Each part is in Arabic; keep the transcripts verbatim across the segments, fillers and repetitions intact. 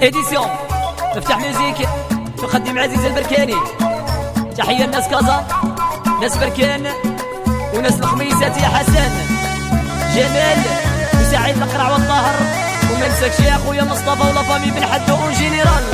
اديسيون مفتاح ميوزيك تقدم عزيز البركاني. تحية الناس كازا، ناس بركان وناس الخميسات يا حسن جمال وسعيد القرع والطاهر، وما نساكش يا خويا مصطفى ولا فامي بن حدو اون جينيرال.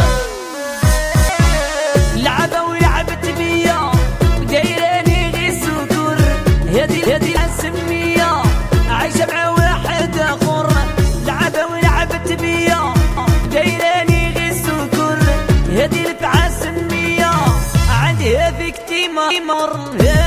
لعبة ولعبت بيا ودايراني غير سكر، هادي هادي السمية عايشة مع واحد اخر. لعبة ولعبت بيا دايراني غير سكر، هادي الفعا سمية عندها فيك تيمر.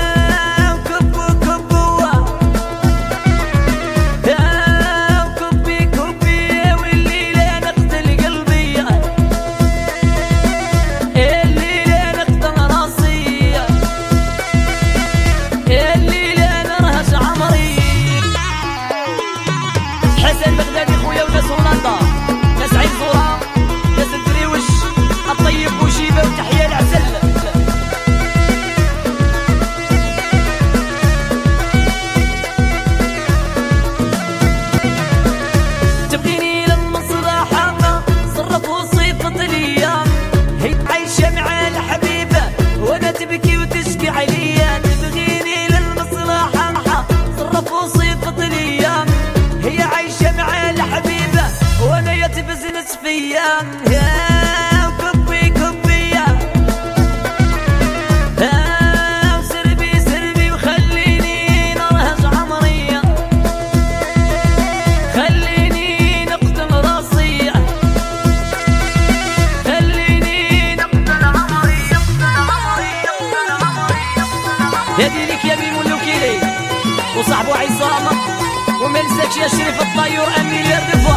هادي ليك يا ميمون لوكيلي وصاحبو عصام، وما نساكش يا شريف الطيور اميليار دفا.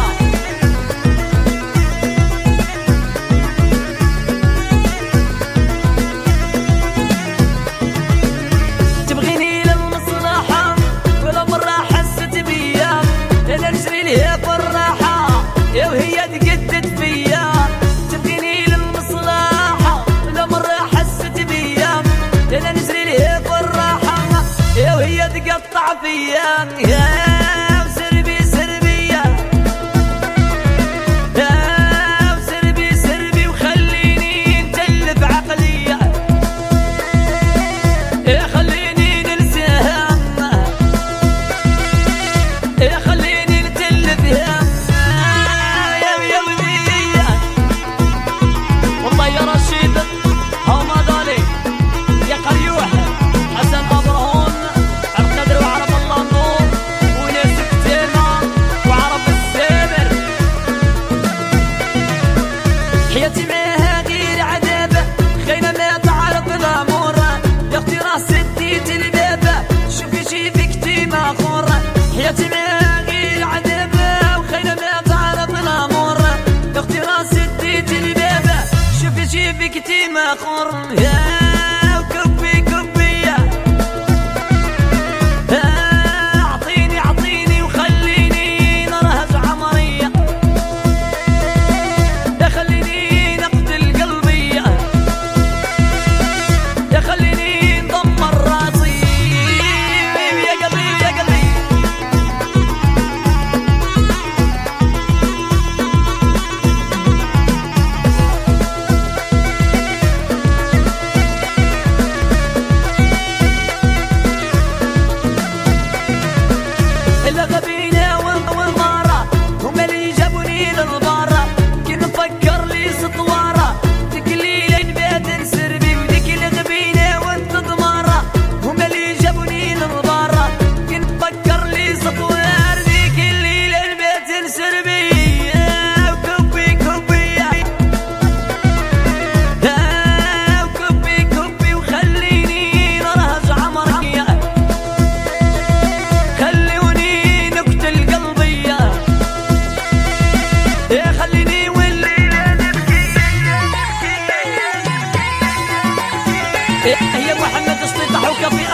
تبغيني للمصلحة ولا مرة حست بيا، انا نجري ليها بالراحة يا وهي تقدت فيا. تبغيني للمصلحة ولا مرة حست بيا، انا نجري ليها بالراحة يا وهي تقطع فيا. يا سربي سربي يا سربي سربي وخليني نتلف عقلية، يا خليني ننساها، يا خليني نتلف يا يا ودي والله يا رشيد حمادالي يا قريوح حسن أبرهون القدر وعرب الله النور وناس كتيمة وعرب السامر. حياتي معاها غير عذاب خينا ما تعرف الأمور، يا اختي راه سديت الباب شوفي شي فيك تيمة خور. حياتي معاها غير عذاب وخينا ما تعرف الأمور، يا اختي راه سديت الباب شوفي شي فيك تيمة خور. هي محمد السلطة وكفي